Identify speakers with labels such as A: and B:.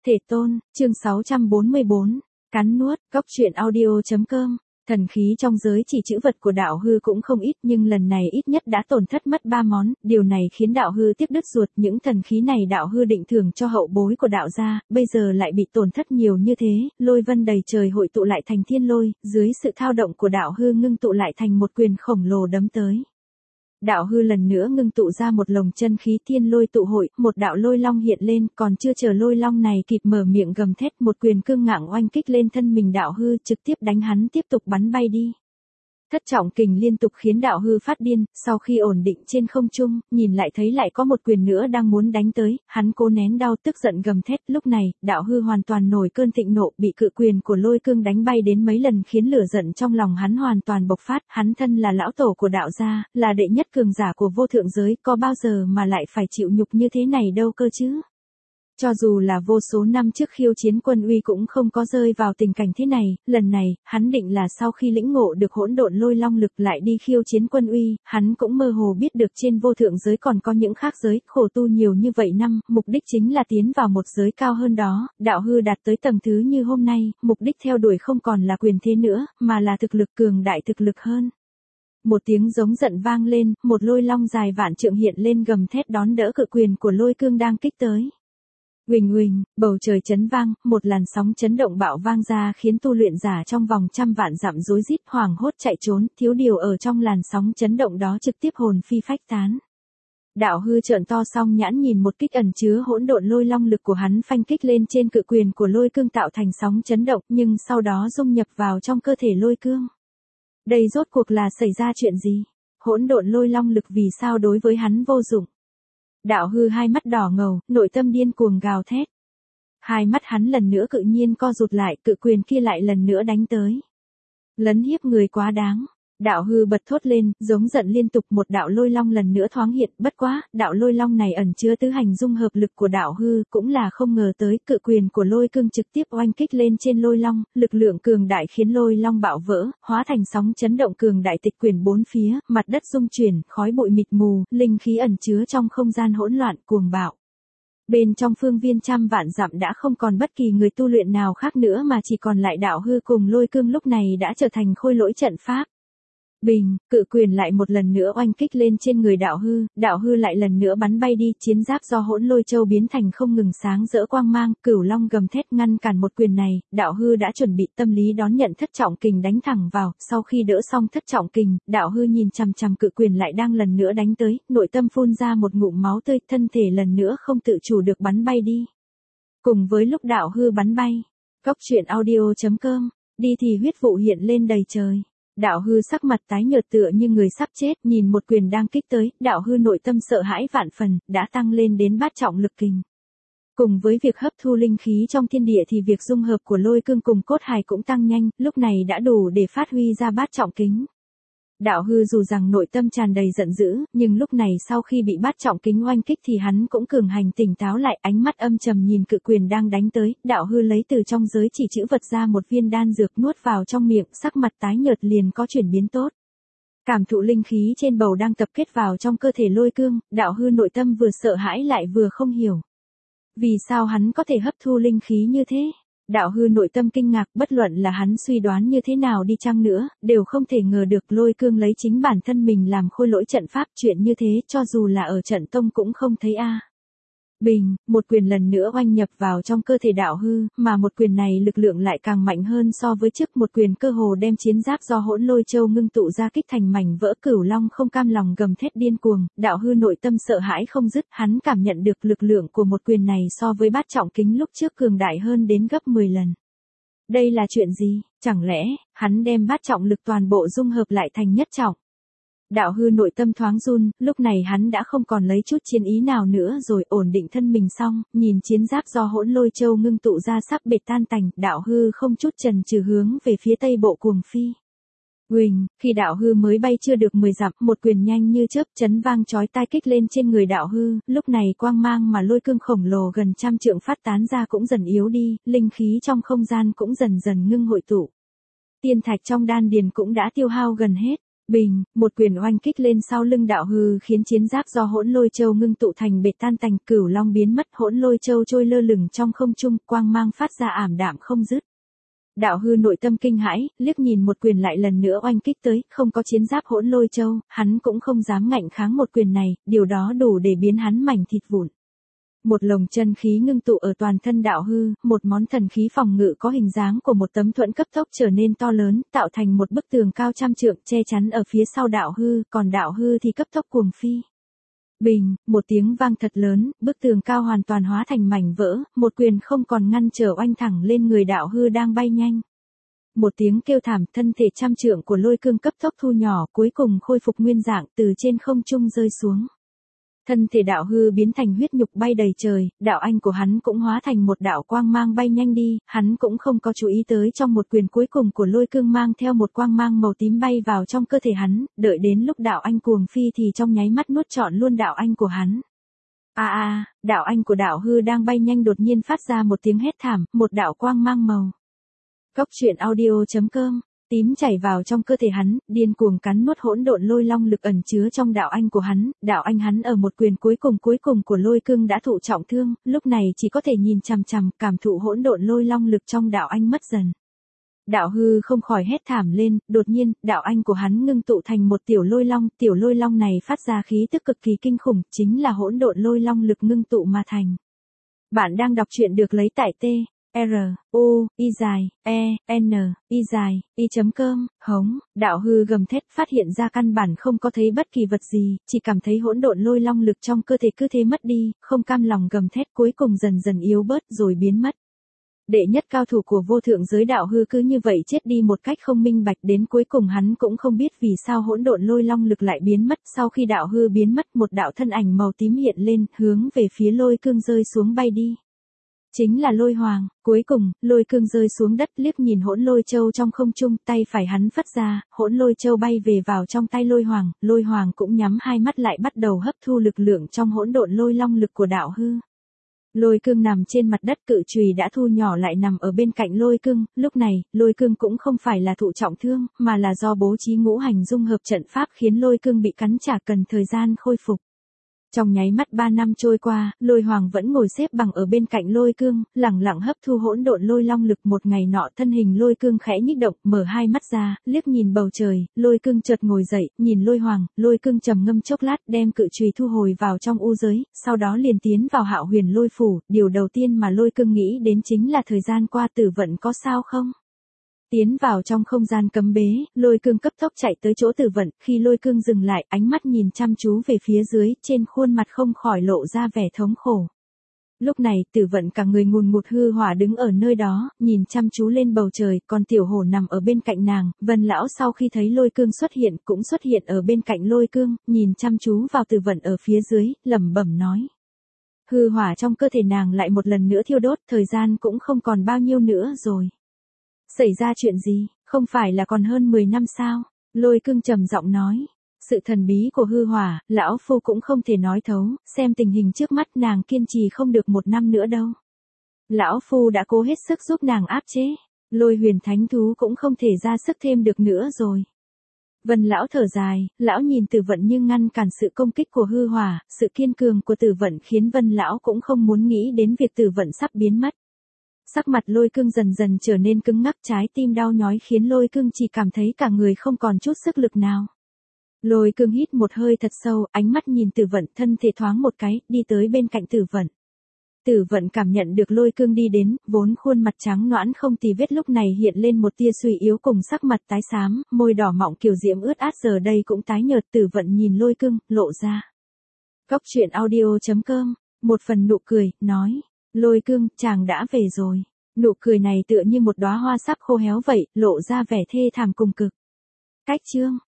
A: Thể tôn, chương 644, cắn nuốt, cóc truyện audio.com. Thần khí trong giới chỉ chữ vật của đạo hư cũng không ít, nhưng lần này ít nhất đã tổn thất mất 3 món, điều này khiến đạo hư tiếc đứt ruột. Những thần khí này đạo hư định thưởng cho hậu bối của đạo gia, bây giờ lại bị tổn thất nhiều như thế. Lôi vân đầy trời hội tụ lại thành thiên lôi, dưới sự thao động của đạo hư ngưng tụ lại thành một quyền khổng lồ đấm tới. Đạo hư lần nữa ngưng tụ ra một lồng chân khí thiên lôi tụ hội, một đạo lôi long hiện lên, còn chưa chờ lôi long này kịp mở miệng gầm thét, một quyền cương ngạng oanh kích lên thân mình đạo hư, trực tiếp đánh hắn tiếp tục bắn bay đi. Thất trọng kình liên tục khiến đạo hư phát điên, sau khi ổn định trên không trung, nhìn lại thấy lại có một quyền nữa đang muốn đánh tới, hắn cố nén đau tức giận gầm thét. Lúc này, đạo hư hoàn toàn nổi cơn thịnh nộ, bị cự quyền của lôi cương đánh bay đến mấy lần khiến lửa giận trong lòng hắn hoàn toàn bộc phát. Hắn thân là lão tổ của đạo gia, là đệ nhất cường giả của vô thượng giới, có bao giờ mà lại phải chịu nhục như thế này đâu cơ chứ. Cho dù là vô số năm trước khiêu chiến Quân Uy cũng không có rơi vào tình cảnh thế này, lần này, hắn định là sau khi lĩnh ngộ được hỗn độn lôi long lực lại đi khiêu chiến Quân Uy, hắn cũng mơ hồ biết được trên vô thượng giới còn có những khác giới, khổ tu nhiều như vậy năm, mục đích chính là tiến vào một giới cao hơn đó. Đạo hư đạt tới tầng thứ như hôm nay, mục đích theo đuổi không còn là quyền thế nữa, mà là thực lực cường đại, thực lực hơn. Một tiếng giống giận vang lên, một lôi long dài vạn trượng hiện lên gầm thét đón đỡ cự quyền của lôi cương đang kích tới. Huỳnh huỳnh, bầu trời chấn vang, một làn sóng chấn động bạo vang ra khiến tu luyện giả trong vòng trăm vạn dặm rối rít hoảng hốt chạy trốn, thiếu điều ở trong làn sóng chấn động đó trực tiếp hồn phi phách tán. Đạo hư trợn to song nhãn nhìn một kích ẩn chứa hỗn độn lôi long lực của hắn phanh kích lên trên cự quyền của lôi cương tạo thành sóng chấn động, nhưng sau đó dung nhập vào trong cơ thể lôi cương. Đây rốt cuộc là xảy ra chuyện gì? Hỗn độn lôi long lực vì sao đối với hắn vô dụng? Đạo hư hai mắt đỏ ngầu, nội tâm điên cuồng gào thét. Hai mắt hắn lần nữa tự nhiên co rụt lại, cự quyền kia lại lần nữa đánh tới. Lấn hiếp người quá đáng. Đạo hư bật thốt lên, giống giận liên tục. Một đạo lôi long lần nữa thoáng hiện, bất quá, đạo lôi long này ẩn chứa tứ hành dung hợp lực của đạo hư, cũng là không ngờ tới, cự quyền của lôi cương trực tiếp oanh kích lên trên lôi long, lực lượng cường đại khiến lôi long bạo vỡ, hóa thành sóng chấn động cường đại tịch quyển bốn phía, mặt đất rung chuyển, khói bụi mịt mù, linh khí ẩn chứa trong không gian hỗn loạn cuồng bạo. Bên trong phương viên trăm vạn dặm đã không còn bất kỳ người tu luyện nào khác nữa mà chỉ còn lại đạo hư cùng lôi cương lúc này đã trở thành khôi lỗi trận pháp. Bình, cự quyền lại một lần nữa oanh kích lên trên người đạo hư lại lần nữa bắn bay đi, chiến giáp do hỗn lôi châu biến thành không ngừng sáng rỡ quang mang, cửu long gầm thét ngăn cản một quyền này, đạo hư đã chuẩn bị tâm lý đón nhận thất trọng kình đánh thẳng vào, sau khi đỡ xong thất trọng kình, đạo hư nhìn chằm chằm cự quyền lại đang lần nữa đánh tới, nội tâm phun ra một ngụm máu tươi, thân thể lần nữa không tự chủ được bắn bay đi. Cùng với lúc đạo hư bắn bay, cóc truyện audio.com, đi thì huyết vụ hiện lên đầy trời. Đạo hư sắc mặt tái nhợt tựa như người sắp chết, nhìn một quyền đang kích tới, đạo hư nội tâm sợ hãi vạn phần, đã tăng lên đến bát trọng lực kình. Cùng với việc hấp thu linh khí trong thiên địa thì việc dung hợp của lôi cương cùng cốt hài cũng tăng nhanh, lúc này đã đủ để phát huy ra bát trọng kính. Đạo hư dù rằng nội tâm tràn đầy giận dữ, nhưng lúc này sau khi bị bát trọng kính oanh kích thì hắn cũng cường hành tỉnh táo lại, ánh mắt âm trầm nhìn cự quyền đang đánh tới, đạo hư lấy từ trong giới chỉ chữ vật ra một viên đan dược nuốt vào trong miệng, sắc mặt tái nhợt liền có chuyển biến tốt. Cảm thụ linh khí trên bầu đang tập kết vào trong cơ thể lôi cương, đạo hư nội tâm vừa sợ hãi lại vừa không hiểu. Vì sao hắn có thể hấp thu linh khí như thế? Đạo hư nội tâm kinh ngạc, bất luận là hắn suy đoán như thế nào đi chăng nữa, đều không thể ngờ được lôi cương lấy chính bản thân mình làm khôi lỗi trận pháp, chuyện như thế cho dù là ở trận tông cũng không thấy a. Bình, một quyền lần nữa oanh nhập vào trong cơ thể đạo hư, mà một quyền này lực lượng lại càng mạnh hơn so với trước, một quyền cơ hồ đem chiến giáp do hỗn lôi châu ngưng tụ ra kích thành mảnh vỡ, cửu long không cam lòng gầm thét điên cuồng, đạo hư nội tâm sợ hãi không dứt, hắn cảm nhận được lực lượng của một quyền này so với bát trọng kính lúc trước cường đại hơn đến gấp 10 lần. Đây là chuyện gì, chẳng lẽ, hắn đem bát trọng lực toàn bộ dung hợp lại thành nhất trọng? Đạo hư nội tâm thoáng run, lúc này hắn đã không còn lấy chút chiến ý nào nữa rồi, ổn định thân mình xong, nhìn chiến giáp do hỗn lôi châu ngưng tụ ra sắp bệt tan tành, đạo hư không chút chần chừ hướng về phía tây bộ cuồng phi. Huỳnh, khi đạo hư mới bay chưa được 10 dặm, một quyền nhanh như chớp chấn vang chói tai kích lên trên người đạo hư, lúc này quang mang mà lôi cương khổng lồ gần trăm trượng phát tán ra cũng dần yếu đi, linh khí trong không gian cũng dần dần ngưng hội tụ. Tiên thạch trong đan điền cũng đã tiêu hao gần hết. Bình, một quyền oanh kích lên sau lưng đạo hư khiến chiến giáp do hỗn lôi châu ngưng tụ thành bệt tan tành, cửu long biến mất, hỗn lôi châu trôi lơ lửng trong không trung, quang mang phát ra ảm đạm không dứt. Đạo hư nội tâm kinh hãi, liếc nhìn một quyền lại lần nữa oanh kích tới, không có chiến giáp hỗn lôi châu, hắn cũng không dám ngạnh kháng một quyền này, điều đó đủ để biến hắn mảnh thịt vụn. Một lồng chân khí ngưng tụ ở toàn thân đạo hư, một món thần khí phòng ngự có hình dáng của một tấm thuẫn cấp tốc trở nên to lớn, tạo thành một bức tường cao trăm trượng che chắn ở phía sau đạo hư, còn đạo hư thì cấp tốc cuồng phi. Bình, một tiếng vang thật lớn, bức tường cao hoàn toàn hóa thành mảnh vỡ, một quyền không còn ngăn trở oanh thẳng lên người đạo hư đang bay nhanh. Một tiếng kêu thảm, thân thể trăm trượng của lôi cương cấp tốc thu nhỏ, cuối cùng khôi phục nguyên dạng, từ trên không trung rơi xuống. Thân thể đạo hư biến thành huyết nhục bay đầy trời, đạo anh của hắn cũng hóa thành một đạo quang mang bay nhanh đi, hắn cũng không có chú ý tới trong một quyền cuối cùng của lôi cương mang theo một quang mang màu tím bay vào trong cơ thể hắn, đợi đến lúc đạo anh cuồng phi thì trong nháy mắt nuốt trọn luôn đạo anh của hắn. Đạo anh của đạo hư đang bay nhanh đột nhiên phát ra một tiếng hét thảm, một đạo quang mang màu. Cốc truyện audio.com tím chảy vào trong cơ thể hắn, điên cuồng cắn nuốt hỗn độn lôi long lực ẩn chứa trong đạo anh của hắn, đạo anh hắn ở một quyền cuối cùng của lôi cương đã thụ trọng thương, lúc này chỉ có thể nhìn chằm chằm, cảm thụ hỗn độn lôi long lực trong đạo anh mất dần. Đạo hư không khỏi hét thảm lên, đột nhiên, đạo anh của hắn ngưng tụ thành một tiểu lôi long này phát ra khí tức cực kỳ kinh khủng, chính là hỗn độn lôi long lực ngưng tụ mà thành. Bạn đang đọc truyện được lấy tại TRUIZAI.com, hống, đạo hư gầm thét phát hiện ra căn bản không có thấy bất kỳ vật gì, chỉ cảm thấy hỗn độn lôi long lực trong cơ thể cứ thế mất đi, không cam lòng gầm thét cuối cùng dần dần yếu bớt rồi biến mất. Đệ nhất cao thủ của vô thượng giới đạo hư cứ như vậy chết đi một cách không minh bạch, đến cuối cùng hắn cũng không biết vì sao hỗn độn lôi long lực lại biến mất. Sau khi đạo hư biến mất, một đạo thân ảnh màu tím hiện lên, hướng về phía lôi cương rơi xuống bay đi. Chính là lôi hoàng. Cuối cùng, lôi cương rơi xuống đất, liếc nhìn hỗn lôi châu trong không trung, tay phải hắn phất ra, hỗn lôi châu bay về vào trong tay lôi hoàng cũng nhắm hai mắt lại bắt đầu hấp thu lực lượng trong hỗn độn lôi long lực của đạo hư. Lôi cương nằm trên mặt đất, cự chùy đã thu nhỏ lại nằm ở bên cạnh lôi cương, lúc này, lôi cương cũng không phải là thụ trọng thương, mà là do bố trí ngũ hành dung hợp trận pháp khiến lôi cương bị cắn trả cần thời gian khôi phục. Trong nháy mắt 3 năm trôi qua, lôi hoàng vẫn ngồi xếp bằng ở bên cạnh lôi cương, lẳng lặng hấp thu hỗn độn lôi long lực. Một ngày nọ thân hình lôi cương khẽ nhích động, mở hai mắt ra, liếc nhìn bầu trời, lôi cương chợt ngồi dậy, nhìn lôi cương trầm ngâm chốc lát đem cự chùy thu hồi vào trong u giới, sau đó liền tiến vào Hạo Huyền Lôi Phủ. Điều đầu tiên mà lôi cương nghĩ đến chính là thời gian qua Tử Vận có sao không? Tiến vào trong không gian cấm bế, lôi cương cấp tốc chạy tới chỗ Tử Vận, khi lôi cương dừng lại, ánh mắt nhìn chăm chú về phía dưới, trên khuôn mặt không khỏi lộ ra vẻ thống khổ. Lúc này, Tử Vận cả người ngùn ngụt hư hỏa đứng ở nơi đó, nhìn chăm chú lên bầu trời, còn tiểu hổ nằm ở bên cạnh nàng. Vân lão sau khi thấy lôi cương xuất hiện, cũng xuất hiện ở bên cạnh lôi cương, nhìn chăm chú vào Tử Vận ở phía dưới, lẩm bẩm nói. Hư hỏa trong cơ thể nàng lại một lần nữa thiêu đốt, thời gian cũng không còn bao nhiêu nữa rồi. Xảy ra chuyện gì, không phải là còn hơn 10 năm sao? Lôi cương trầm giọng nói. Sự thần bí của hư hỏa, lão phu cũng không thể nói thấu, xem tình hình trước mắt nàng kiên trì không được 1 năm nữa đâu. Lão phu đã cố hết sức giúp nàng áp chế, lôi huyền thánh thú cũng không thể ra sức thêm được nữa rồi. Vân lão thở dài, lão nhìn Tử Vận nhưng ngăn cản sự công kích của hư hỏa, sự kiên cường của Tử Vận khiến Vân lão cũng không muốn nghĩ đến việc Tử Vận sắp biến mất. Sắc mặt lôi cương dần dần trở nên cứng ngắc, trái tim đau nhói khiến lôi cương chỉ cảm thấy cả người không còn chút sức lực nào. Lôi cương hít một hơi thật sâu, ánh mắt nhìn Tử Vận, thân thể thoáng một cái, đi tới bên cạnh Tử Vận. Tử Vận cảm nhận được lôi cương đi đến, vốn khuôn mặt trắng nõn không tì vết lúc này hiện lên một tia suy yếu cùng sắc mặt tái xám, môi đỏ mọng kiều diễm ướt át giờ đây cũng tái nhợt. Tử Vận nhìn lôi cương, lộ ra. Cốc truyện audio.com, một phần nụ cười, nói. Lôi cương, chàng đã về rồi. Nụ cười này tựa như một đóa hoa sắp khô héo vậy, lộ ra vẻ thê thảm cùng cực. Cách chương